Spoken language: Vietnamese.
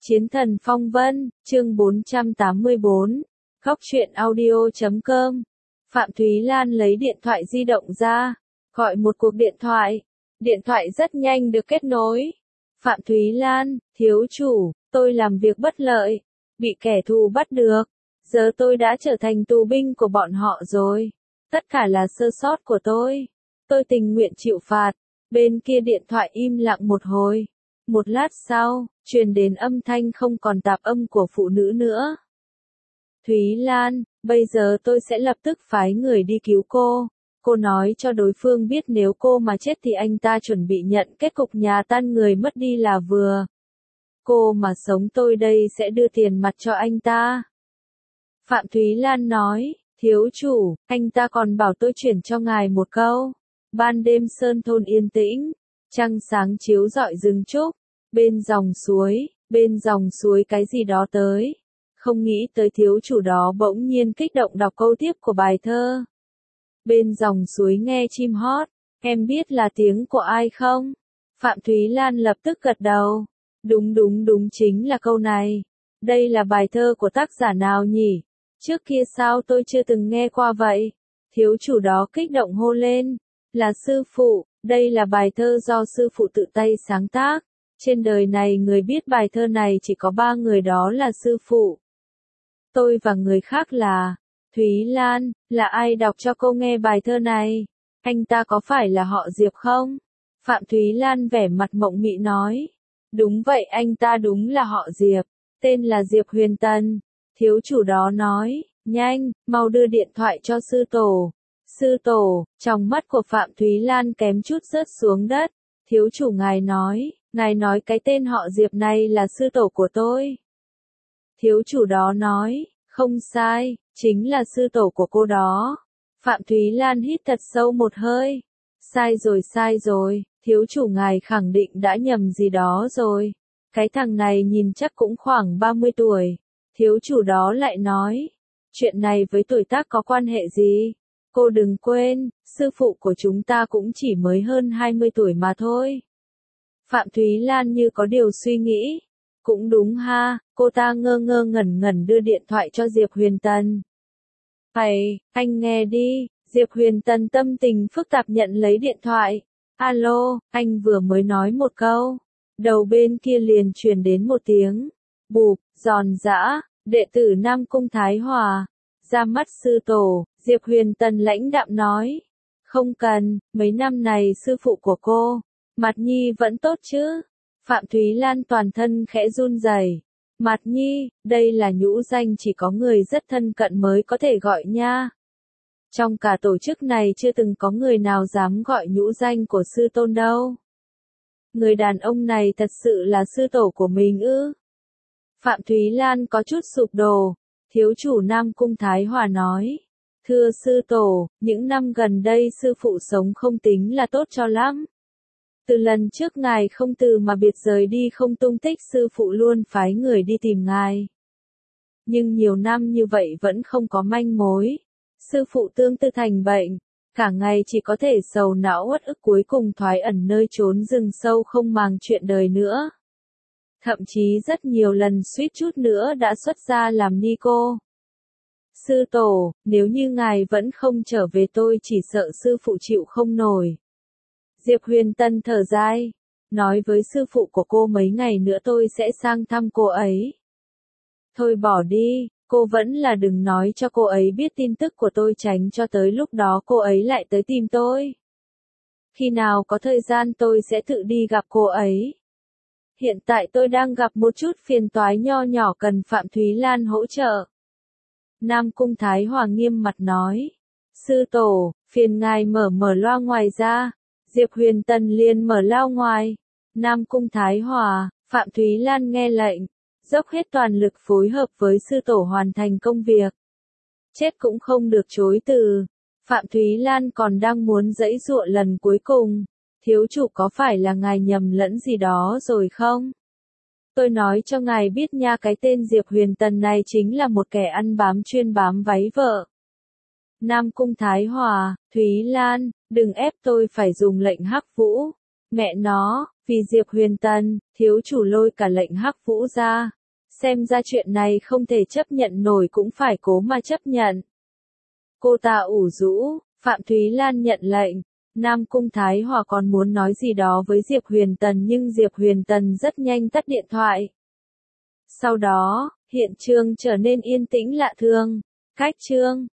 Chiến thần phong vân, chương 484, Góc truyện audio.com. Phạm Thúy Lan lấy điện thoại di động ra, gọi một cuộc điện thoại. Điện thoại rất nhanh được kết nối. Phạm Thúy Lan, thiếu chủ, tôi làm việc bất lợi, bị kẻ thù bắt được. Giờ tôi đã trở thành tù binh của bọn họ rồi. Tất cả là sơ sót của tôi. Tôi tình nguyện chịu phạt. Bên kia điện thoại im lặng một hồi. Một lát sau, truyền đến âm thanh không còn tạp âm của phụ nữ nữa. Thúy Lan, bây giờ tôi sẽ lập tức phái người đi cứu cô. Cô nói cho đối phương biết nếu cô mà chết thì anh ta chuẩn bị nhận kết cục nhà tan người mất đi là vừa. Cô mà sống tôi đây sẽ đưa tiền mặt cho anh ta. Phạm Thúy Lan nói, thiếu chủ, anh ta còn bảo tôi chuyển cho ngài một câu. Ban đêm sơn thôn yên tĩnh, trăng sáng chiếu rọi rừng trúc, bên dòng suối cái gì đó tới. Không nghĩ tới thiếu chủ đó bỗng nhiên kích động đọc câu tiếp của bài thơ. Bên dòng suối nghe chim hót, em biết là tiếng của ai không? Phạm Thúy Lan lập tức gật đầu. Đúng chính là câu này. Đây là bài thơ của tác giả nào nhỉ? Trước kia sao tôi chưa từng nghe qua vậy? Thiếu chủ đó kích động hô lên. Là sư phụ, đây là bài thơ do sư phụ tự tay sáng tác. Trên đời này người biết bài thơ này chỉ có 3 người, đó là sư phụ, tôi và người khác là Thúy Lan. Là ai đọc cho cô nghe bài thơ này? Anh ta có phải là họ Diệp không? Phạm Thúy Lan vẻ mặt mộng mị nói. Đúng vậy, anh ta đúng là họ Diệp, tên là Diệp Huyền Tần. Thiếu chủ đó nói, nhanh, mau đưa điện thoại cho sư tổ. Sư tổ, trong mắt của Phạm Thúy Lan kém chút rớt xuống đất. Thiếu chủ ngài nói cái tên họ Diệp này là sư tổ của tôi. Thiếu chủ đó nói, không sai, chính là sư tổ của cô đó. Phạm Thúy Lan hít thật sâu một hơi. Sai rồi, thiếu chủ ngài khẳng định đã nhầm gì đó rồi. Cái thằng này nhìn chắc cũng khoảng 30 tuổi. Thiếu chủ đó lại nói, chuyện này với tuổi tác có quan hệ gì? Cô đừng quên, sư phụ của chúng ta cũng chỉ mới hơn 20 tuổi mà thôi. Phạm Thúy Lan như có điều suy nghĩ. Cũng đúng ha, cô ta ngơ ngẩn đưa điện thoại cho Diệp Huyền Tần. Hay, anh nghe đi. Diệp Huyền Tần tâm tình phức tạp nhận lấy điện thoại. Alo, anh vừa mới nói một câu. Đầu bên kia liền truyền đến một tiếng bụp, giòn giã, đệ tử Nam Cung Thái Hòa. Ra mắt sư tổ, Diệp Huyền Tần lãnh đạm nói. Không cần, mấy năm này sư phụ của cô, Mạt Nhi vẫn tốt chứ? Phạm Thúy Lan toàn thân khẽ run rẩy. Mạt Nhi, đây là nhũ danh chỉ có người rất thân cận mới có thể gọi nha. Trong cả tổ chức này chưa từng có người nào dám gọi nhũ danh của sư tôn đâu. Người đàn ông này thật sự là sư tổ của mình ư? Phạm Thúy Lan có chút sụp đổ. Thiếu chủ Nam Cung Thái Hòa nói. Thưa sư tổ, những năm gần đây sư phụ sống không tính là tốt cho lắm. Từ lần trước ngài không từ mà biệt rời đi không tung tích, sư phụ luôn phái người đi tìm ngài. Nhưng nhiều năm như vậy vẫn không có manh mối. Sư phụ tương tư thành bệnh, cả ngày chỉ có thể sầu não uất ức, cuối cùng thoái ẩn nơi trốn rừng sâu không màng chuyện đời nữa. Thậm chí rất nhiều lần suýt chút nữa đã xuất gia làm ni cô. Sư tổ, nếu như ngài vẫn không trở về tôi chỉ sợ sư phụ chịu không nổi. Diệp Huyền Tần thở dài, nói với sư phụ của cô mấy ngày nữa tôi sẽ sang thăm cô ấy. Thôi bỏ đi, cô vẫn là đừng nói cho cô ấy biết tin tức của tôi, tránh cho tới lúc đó cô ấy lại tới tìm tôi. Khi nào có thời gian tôi sẽ tự đi gặp cô ấy. Hiện tại tôi đang gặp một chút phiền toái nho nhỏ cần Phạm Thúy Lan hỗ trợ. Nam Cung Thái Hòa nghiêm mặt nói. Sư tổ, phiền ngài mở loa ngoài ra. Diệp Huyền Tần liền mở loa ngoài. Nam Cung Thái Hòa, Phạm Thúy Lan nghe lệnh, dốc hết toàn lực phối hợp với sư tổ hoàn thành công việc. Chết cũng không được chối từ. Phạm Thúy Lan còn đang muốn giãy giụa lần cuối cùng. Thiếu chủ có phải là ngài nhầm lẫn gì đó rồi không? Tôi nói cho ngài biết nha, cái tên Diệp Huyền Tần này chính là một kẻ ăn bám chuyên bám váy vợ. Nam Cung Thái Hòa, Thúy Lan, đừng ép tôi phải dùng lệnh hắc vũ. Mẹ nó, Vì Diệp Huyền Tần, thiếu chủ lôi cả lệnh Hắc Vũ ra. Xem ra chuyện này không thể chấp nhận nổi cũng phải cố mà chấp nhận. Cô ta ủ rũ, Phạm Thúy Lan nhận lệnh. Nam Cung Thái Hòa còn muốn nói gì đó với Diệp Huyền Tần nhưng Diệp Huyền Tần rất nhanh tắt điện thoại. Sau đó, hiện trường trở nên yên tĩnh lạ thường. Cách chương